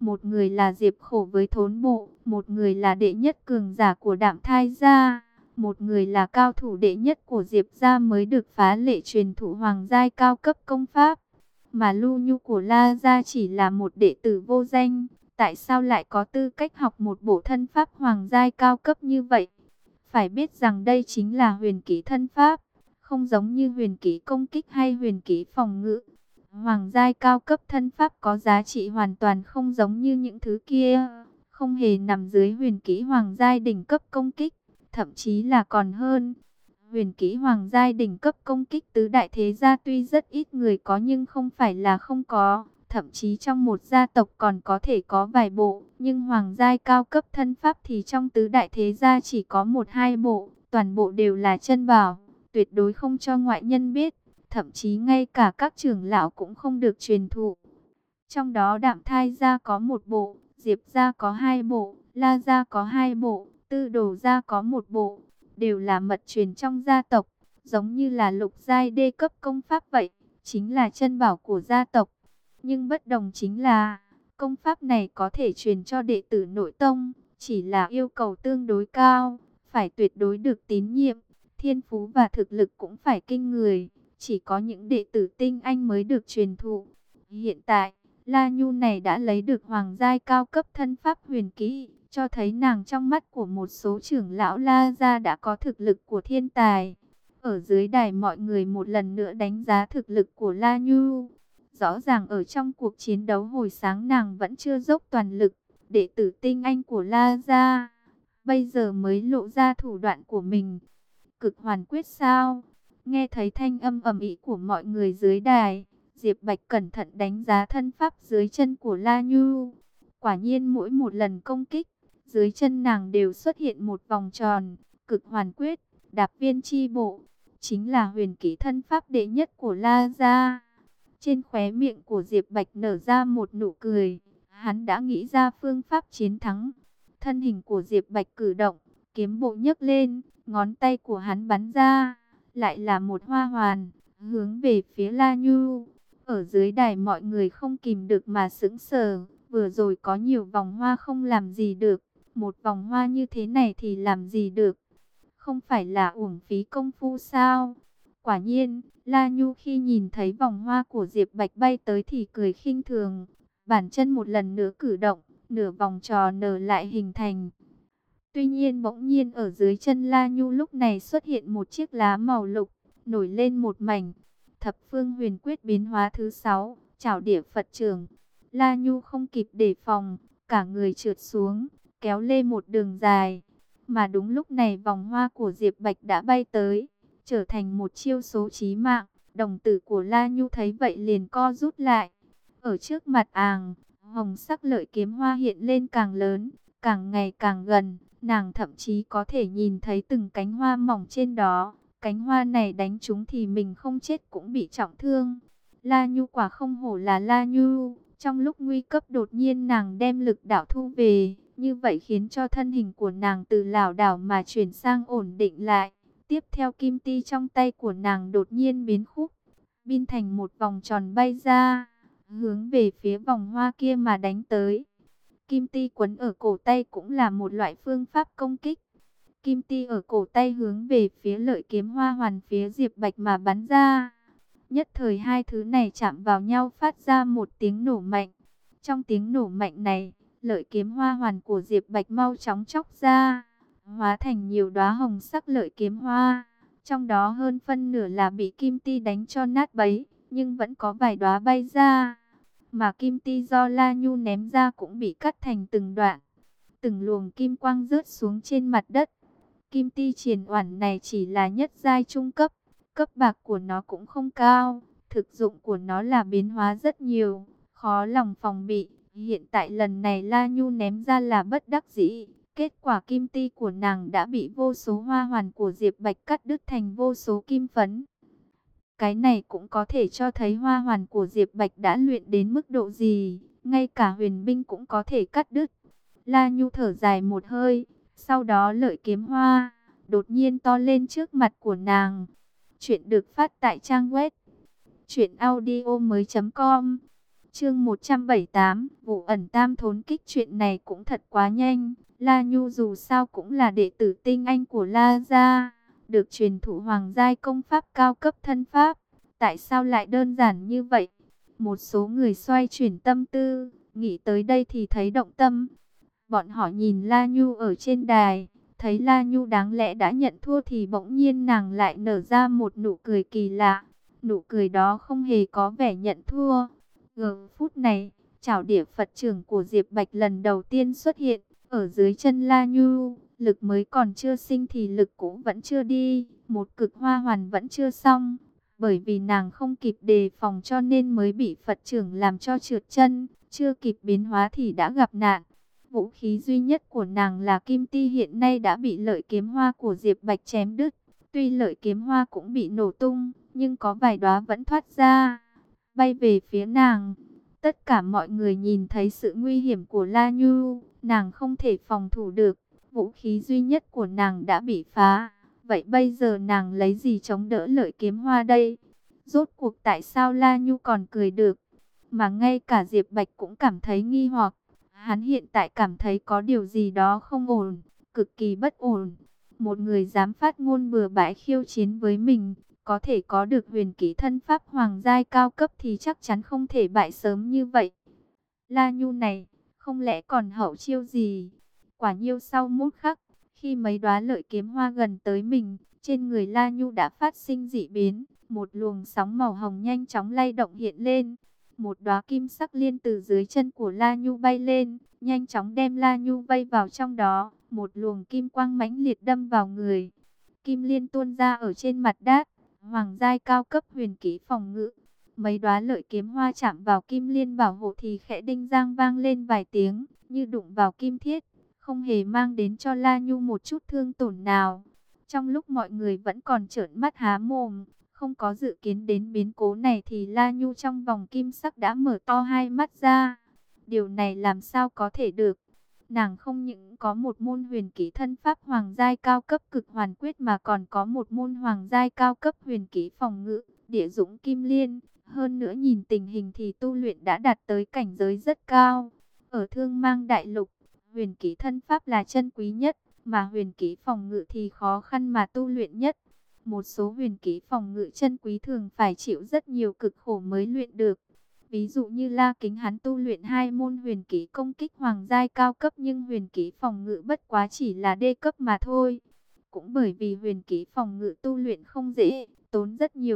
Một người là Diệp Khổ với thốn bộ, một người là đệ nhất cường giả của Đạm Thai gia, một người là cao thủ đệ nhất của Diệp gia mới được phá lệ truyền thụ hoàng giai cao cấp công pháp. Mà Lu Nhu của La gia chỉ là một đệ tử vô danh, tại sao lại có tư cách học một bộ thân pháp hoàng giai cao cấp như vậy? Phải biết rằng đây chính là huyền kỹ thân pháp, không giống như huyền kỹ công kích hay huyền kỹ phòng ngự. Hoàng giai cao cấp thân pháp có giá trị hoàn toàn không giống như những thứ kia, không hề nằm dưới huyền kỹ hoàng giai đỉnh cấp công kích, thậm chí là còn hơn. Huyền kỹ hoàng giai đỉnh cấp công kích tứ đại thế gia tuy rất ít người có nhưng không phải là không có, thậm chí trong một gia tộc còn có thể có vài bộ, nhưng hoàng giai cao cấp thân pháp thì trong tứ đại thế gia chỉ có một hai bộ, toàn bộ đều là chân bảo, tuyệt đối không cho ngoại nhân biết, thậm chí ngay cả các trưởng lão cũng không được truyền thụ. Trong đó Đạm Thai gia có một bộ, Diệp gia có hai bộ, La gia có hai bộ, Tư Đồ gia có một bộ, đều là mật truyền trong gia tộc, giống như là lục giai đê cấp công pháp vậy, chính là chân bảo của gia tộc. Nhưng bất đồng chính là, công pháp này có thể truyền cho đệ tử nội tông, chỉ là yêu cầu tương đối cao, phải tuyệt đối được tín nhiệm, thiên phú và thực lực cũng phải kinh người, chỉ có những đệ tử tinh anh mới được truyền thụ. Hiện tại, La Nhu này đã lấy được hoàng giai cao cấp thân pháp huyền kỹ, cho thấy nàng trong mắt của một số trưởng lão La gia đã có thực lực của thiên tài. Ở dưới đài mọi người một lần nữa đánh giá thực lực của La Nhu. Rõ ràng ở trong cuộc chiến đấu hồi sáng nàng vẫn chưa dốc toàn lực, đệ tử tinh anh của La gia bây giờ mới lộ ra thủ đoạn của mình. Cực hoàn quyết sao? Nghe thấy thanh âm ầm ĩ của mọi người dưới đài, Diệp Bạch cẩn thận đánh giá thân pháp dưới chân của La Nhu. Quả nhiên mỗi một lần công kích, dưới chân nàng đều xuất hiện một vòng tròn. Cực hoàn quyết, đạp viên chi bộ, chính là huyền kỹ thân pháp đệ nhất của La gia. Trên khóe miệng của Diệp Bạch nở ra một nụ cười, hắn đã nghĩ ra phương pháp chiến thắng. Thân hình của Diệp Bạch cử động, kiếm bộ nhấc lên, ngón tay của hắn bắn ra, lại là một hoa hoàn, hướng về phía La Nhu. Ở dưới đài mọi người không kìm được mà sững sờ, vừa rồi có nhiều vòng hoa không làm gì được, một vòng hoa như thế này thì làm gì được, không phải là uổng phí công phu sao? Quả nhiên, La Nhu khi nhìn thấy vòng hoa của Diệp Bạch bay tới thì cười khinh thường, bàn chân một lần nữa cử động, nửa vòng tròn nở lại hình thành. Tuy nhiên bỗng nhiên ở dưới chân La Nhu lúc này xuất hiện một chiếc lá màu lục, nổi lên một mảnh. Thập phương huyền quyết biến hóa thứ 6, chảo đĩa Phật trưởng. La Nhu không kịp đề phòng, cả người trượt xuống, kéo lê một đường dài. Mà đúng lúc này vòng hoa của Diệp Bạch đã bay tới, trở thành một chiêu số chí mạng. Đồng tử của La Nhu thấy vậy liền co rút lại. Ở trước mặt àng, hồng sắc lợi kiếm hoa hiện lên càng lớn, càng ngày càng gần. Nàng thậm chí có thể nhìn thấy từng cánh hoa mỏng trên đó. Cánh hoa này đánh trúng thì mình không chết cũng bị trọng thương. La Nhu quả không hổ là La Nhu. Trong lúc nguy cấp đột nhiên nàng đem lực đạo thu về. Như vậy khiến cho thân hình của nàng từ lảo đảo mà chuyển sang ổn định lại. Tiếp theo kim ti trong tay của nàng đột nhiên biến khúc, bin thành một vòng tròn bay ra, hướng về phía vòng hoa kia mà đánh tới. Kim ti quấn ở cổ tay cũng là một loại phương pháp công kích. Kim ti ở cổ tay hướng về phía lợi kiếm hoa hoàn phía Diệp Bạch mà bắn ra. Nhất thời hai thứ này chạm vào nhau phát ra một tiếng nổ mạnh. Trong tiếng nổ mạnh này, lợi kiếm hoa hoàn của Diệp Bạch mau chóng chóc ra, hóa thành nhiều đóa hồng sắc lợi kiếm hoa. Trong đó hơn phân nửa là bị kim ti đánh cho nát bấy, nhưng vẫn có vài đóa bay ra. Mà kim ti do La Nhu ném ra cũng bị cắt thành từng đoạn. Từng luồng kim quang rớt xuống trên mặt đất. Kim ti triền oản này chỉ là nhất giai trung cấp, cấp bạc của nó cũng không cao. Thực dụng của nó là biến hóa rất nhiều, khó lòng phòng bị. Hiện tại lần này La Nhu ném ra là bất đắc dĩ. Kết quả kim ti của nàng đã bị vô số hoa hoàn của Diệp Bạch cắt đứt thành vô số kim phấn. Cái này cũng có thể cho thấy hoa hoàn của Diệp Bạch đã luyện đến mức độ gì. Ngay cả huyền binh cũng có thể cắt đứt. La Nhu thở dài một hơi. Sau đó lợi kiếm hoa đột nhiên to lên trước mặt của nàng. Chuyện được phát tại trang web truyệnaudiomoi.com. Chương 178, vụ ẩn tam thốn kích, chuyện này cũng thật quá nhanh. La Nhu dù sao cũng là đệ tử tinh anh của La gia, được truyền thụ hoàng giai công pháp cao cấp thân pháp. Tại sao lại đơn giản như vậy? Một số người xoay chuyển tâm tư, nghĩ tới đây thì thấy động tâm. Bọn họ nhìn La Nhu ở trên đài, thấy La Nhu đáng lẽ đã nhận thua thì bỗng nhiên nàng lại nở ra một nụ cười kỳ lạ. Nụ cười đó không hề có vẻ nhận thua. Giờ phút này, chảo đĩa Phật trưởng của Diệp Bạch lần đầu tiên xuất hiện ở dưới chân La Nhu. Lực mới còn chưa sinh thì lực cũ vẫn chưa đi, một cực hoa hoàn vẫn chưa xong. Bởi vì nàng không kịp đề phòng cho nên mới bị Phật trưởng làm cho trượt chân, chưa kịp biến hóa thì đã gặp nạn. Vũ khí duy nhất của nàng là kim ti hiện nay đã bị lợi kiếm hoa của Diệp Bạch chém đứt. Tuy lợi kiếm hoa cũng bị nổ tung, nhưng có vài đóa vẫn thoát ra, bay về phía nàng. Tất cả mọi người nhìn thấy sự nguy hiểm của La Nhu, nàng không thể phòng thủ được. Vũ khí duy nhất của nàng đã bị phá. Vậy bây giờ nàng lấy gì chống đỡ lợi kiếm hoa đây? Rốt cuộc tại sao La Nhu còn cười được, mà ngay cả Diệp Bạch cũng cảm thấy nghi hoặc. Hắn hiện tại cảm thấy có điều gì đó không ổn, cực kỳ bất ổn. Một người dám phát ngôn bừa bãi khiêu chiến với mình, có thể có được huyền kỹ thân pháp hoàng giai cao cấp thì chắc chắn không thể bại sớm như vậy. La Nhu này, không lẽ còn hậu chiêu gì? Quả nhiêu sau một khắc, khi mấy đóa lợi kiếm hoa gần tới mình, trên người La Nhu đã phát sinh dị biến. Một luồng sóng màu hồng nhanh chóng lay động hiện lên. Một đóa kim sắc liên từ dưới chân của La Nhu bay lên, nhanh chóng đem La Nhu vây vào trong đó. Một luồng kim quang mãnh liệt đâm vào người. Kim liên tuôn ra ở trên mặt đất. Hoàng giai cao cấp huyền kỹ phòng ngự. Mấy đóa lợi kiếm hoa chạm vào kim liên bảo hộ thì khẽ đinh giang vang lên vài tiếng, như đụng vào kim thiết, không hề mang đến cho La Nhu một chút thương tổn nào. Trong lúc mọi người vẫn còn trợn mắt há mồm, không có dự kiến đến biến cố này thì La Nhu trong vòng kim sắc đã mở to hai mắt ra. Điều này làm sao có thể được? Nàng không những có một môn huyền kỹ thân pháp hoàng giai cao cấp cực hoàn quyết mà còn có một môn hoàng giai cao cấp huyền kỹ phòng ngự, địa dũng kim liên. Hơn nữa nhìn tình hình thì tu luyện đã đạt tới cảnh giới rất cao. Ở Thương Mang Đại Lục, huyền kỹ thân pháp là chân quý nhất, mà huyền kỹ phòng ngự thì khó khăn mà tu luyện nhất. Một số huyền kỹ phòng ngự chân quý thường phải chịu rất nhiều cực khổ mới luyện được. Ví dụ như La Kính hắn tu luyện hai môn huyền kỹ công kích hoàng giai cao cấp nhưng huyền kỹ phòng ngự bất quá chỉ là đê cấp mà thôi. Cũng bởi vì huyền kỹ phòng ngự tu luyện không dễ, tốn rất nhiều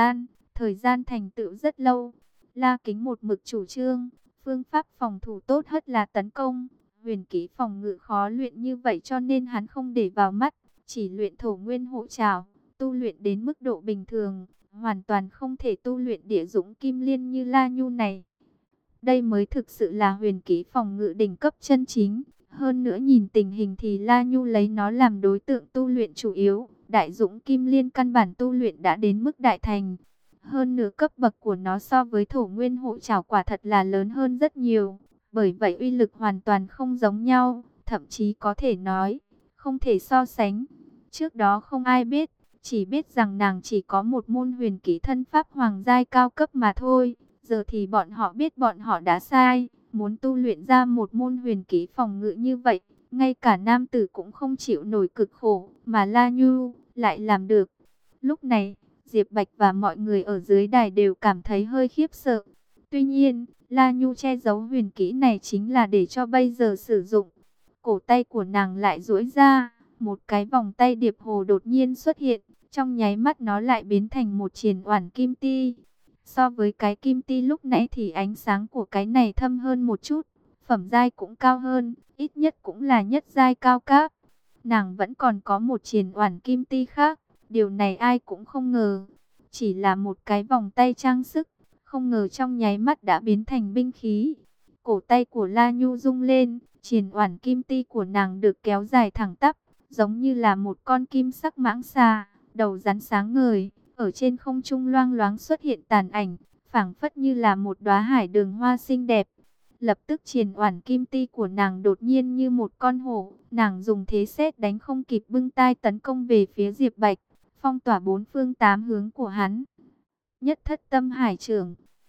thời gian thành tựu rất lâu. La Kính một mực chủ trương, phương pháp phòng thủ tốt hơn là tấn công. Huyền kỹ phòng ngự khó luyện như vậy cho nên hắn không để vào mắt, chỉ luyện thổ nguyên hộ trảo, tu luyện đến mức độ bình thường, hoàn toàn không thể tu luyện địa dũng kim liên như La Nhu này. Đây mới thực sự là huyền kỹ phòng ngự đỉnh cấp chân chính. Hơn nữa nhìn tình hình thì La Nhu lấy nó làm đối tượng tu luyện chủ yếu. Đại dũng kim liên căn bản tu luyện đã đến mức đại thành. Hơn nữa cấp bậc của nó so với thổ nguyên hộ trảo quả thật là lớn hơn rất nhiều. Bởi vậy uy lực hoàn toàn không giống nhau, thậm chí có thể nói, không thể so sánh. Trước đó không ai biết, chỉ biết rằng nàng chỉ có một môn huyền kỹ thân pháp hoàng giai cao cấp mà thôi. Giờ thì bọn họ biết bọn họ đã sai, muốn tu luyện ra một môn huyền kỹ phòng ngự như vậy. Ngay cả nam tử cũng không chịu nổi cực khổ, mà La Nhu lại làm được. Lúc này, Diệp Bạch và mọi người ở dưới đài đều cảm thấy hơi khiếp sợ. Tuy nhiên, La Nhu che giấu huyền kỹ này chính là để cho bây giờ sử dụng. Cổ tay của nàng lại duỗi ra, một cái vòng tay điệp hồ đột nhiên xuất hiện. Trong nháy mắt nó lại biến thành một triền oản kim ti. So với cái kim ti lúc nãy thì ánh sáng của cái này thâm hơn một chút. Phẩm giai cũng cao hơn, ít nhất cũng là nhất giai cao cấp. Nàng vẫn còn có một triền oản kim ti khác. Điều này ai cũng không ngờ. Chỉ là một cái vòng tay trang sức, không ngờ trong nháy mắt đã biến thành binh khí. Cổ tay của La Nhu rung lên, triền oản kim ti của nàng được kéo dài thẳng tắp, giống như là một con kim sắc mãng xà, đầu rắn sáng ngời, ở trên không trung loang loáng xuất hiện tàn ảnh, phảng phất như là một đóa hải đường hoa xinh đẹp. Lập tức triền oản kim ti của nàng đột nhiên như một con hổ, nàng dùng thế sét đánh không kịp bưng tai tấn công về phía Diệp Bạch, phong tỏa bốn phương tám hướng của hắn. Nhất thất tâm hải trưởng,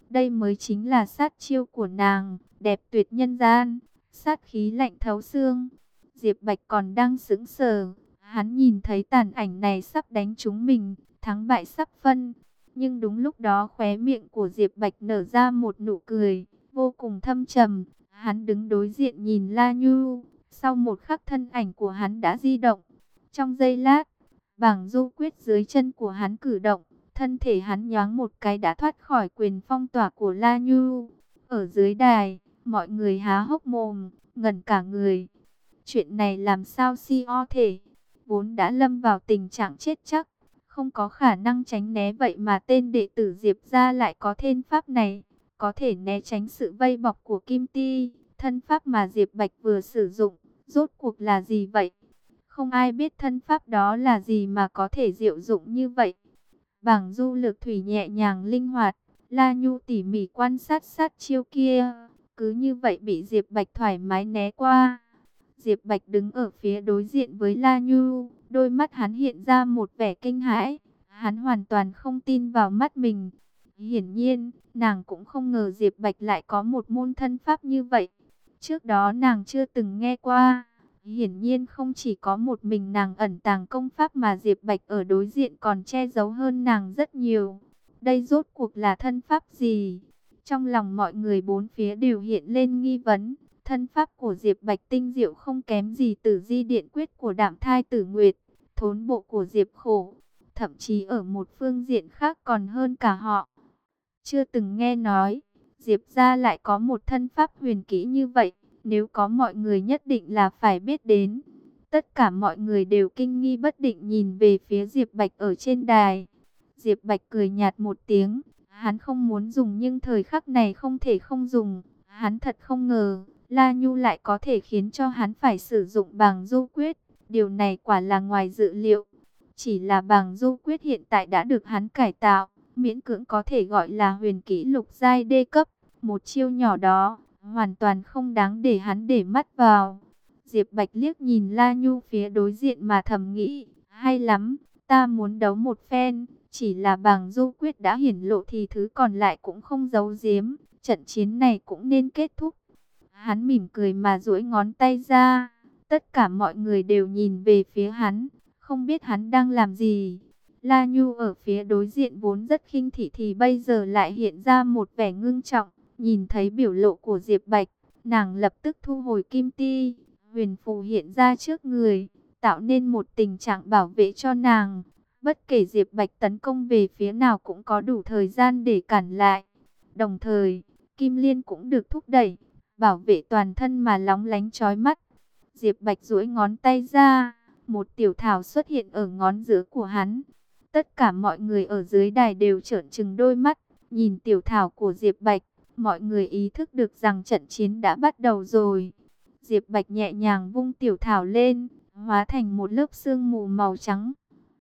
Đây mới chính là sát chiêu của nàng, đẹp tuyệt nhân gian, sát khí lạnh thấu xương. Diệp Bạch còn đang sững sờ, hắn nhìn thấy tàn ảnh này sắp đánh trúng mình, thắng bại sắp phân. Nhưng đúng lúc đó khóe miệng của Diệp Bạch nở ra một nụ cười, vô cùng thâm trầm. Hắn đứng đối diện nhìn La Nhu, sau một khắc thân ảnh của hắn đã di động. Trong giây lát, bảng du quyết dưới chân của hắn cử động, thân thể hắn nhoáng một cái đã thoát khỏi quyền phong tỏa của La Nhu. Ở dưới đài, mọi người há hốc mồm, ngẩn cả người. Chuyện này làm sao có thể? Vốn đã lâm vào tình trạng chết chắc, không có khả năng tránh né, vậy mà tên đệ tử Diệp gia lại có thêm pháp này, có thể né tránh sự vây bọc của Kim Ti. Thân pháp mà Diệp Bạch vừa sử dụng, rốt cuộc là gì vậy? Không ai biết thân pháp đó là gì mà có thể diệu dụng như vậy. Bảng du lược thủy nhẹ nhàng linh hoạt, La Nhu tỉ mỉ quan sát sát chiêu kia, cứ như vậy bị Diệp Bạch thoải mái né qua. Diệp Bạch đứng ở phía đối diện với La Nhu, đôi mắt hắn hiện ra một vẻ kinh hãi, hắn hoàn toàn không tin vào mắt mình. Hiển nhiên, nàng cũng không ngờ Diệp Bạch lại có một môn thân pháp như vậy. Trước đó nàng chưa từng nghe qua. Hiển nhiên không chỉ có một mình nàng ẩn tàng công pháp mà Diệp Bạch ở đối diện còn che giấu hơn nàng rất nhiều. Đây rốt cuộc là thân pháp gì? Trong lòng mọi người bốn phía đều hiện lên nghi vấn. Thân pháp của Diệp Bạch tinh diệu không kém gì Tử Di Điện Quyết của Đạm Thai Tử Nguyệt, thốn bộ của Diệp Khổ. Thậm chí ở một phương diện khác còn hơn cả họ. Chưa từng nghe nói, Diệp gia lại có một thân pháp huyền kỹ như vậy. Nếu có mọi người nhất định là phải biết đến. Tất cả mọi người đều kinh nghi bất định nhìn về phía Diệp Bạch ở trên đài. Diệp Bạch cười nhạt một tiếng. Hắn không muốn dùng nhưng thời khắc này không thể không dùng. Hắn thật không ngờ, La Nhu lại có thể khiến cho hắn phải sử dụng bàng du quyết. Điều này quả là ngoài dự liệu. Chỉ là bàng du quyết hiện tại đã được hắn cải tạo, miễn cưỡng có thể gọi là huyền kỹ lục giai đê cấp. Một chiêu nhỏ đó hoàn toàn không đáng để hắn để mắt vào. Diệp Bạch liếc nhìn La Nhu phía đối diện mà thầm nghĩ, hay lắm, ta muốn đấu một phen. Chỉ là bàng du quyết đã hiển lộ thì thứ còn lại cũng không giấu giếm, trận chiến này cũng nên kết thúc. Hắn mỉm cười mà duỗi ngón tay ra, tất cả mọi người đều nhìn về phía hắn, không biết hắn đang làm gì. La Nhu ở phía đối diện vốn rất khinh thị thì bây giờ lại hiện ra một vẻ ngưng trọng. Nhìn thấy biểu lộ của Diệp Bạch, nàng lập tức thu hồi kim ti, huyền phù hiện ra trước người, tạo nên một tình trạng bảo vệ cho nàng. Bất kể Diệp Bạch tấn công về phía nào cũng có đủ thời gian để cản lại. Đồng thời, kim liên cũng được thúc đẩy, bảo vệ toàn thân mà lóng lánh chói mắt. Diệp Bạch duỗi ngón tay ra, một tiểu thảo xuất hiện ở ngón giữa của hắn. Tất cả mọi người ở dưới đài đều trợn trừng đôi mắt, nhìn tiểu thảo của Diệp Bạch. Mọi người ý thức được rằng trận chiến đã bắt đầu rồi. Diệp Bạch nhẹ nhàng vung tiểu thảo lên, hóa thành một lớp sương mù màu trắng,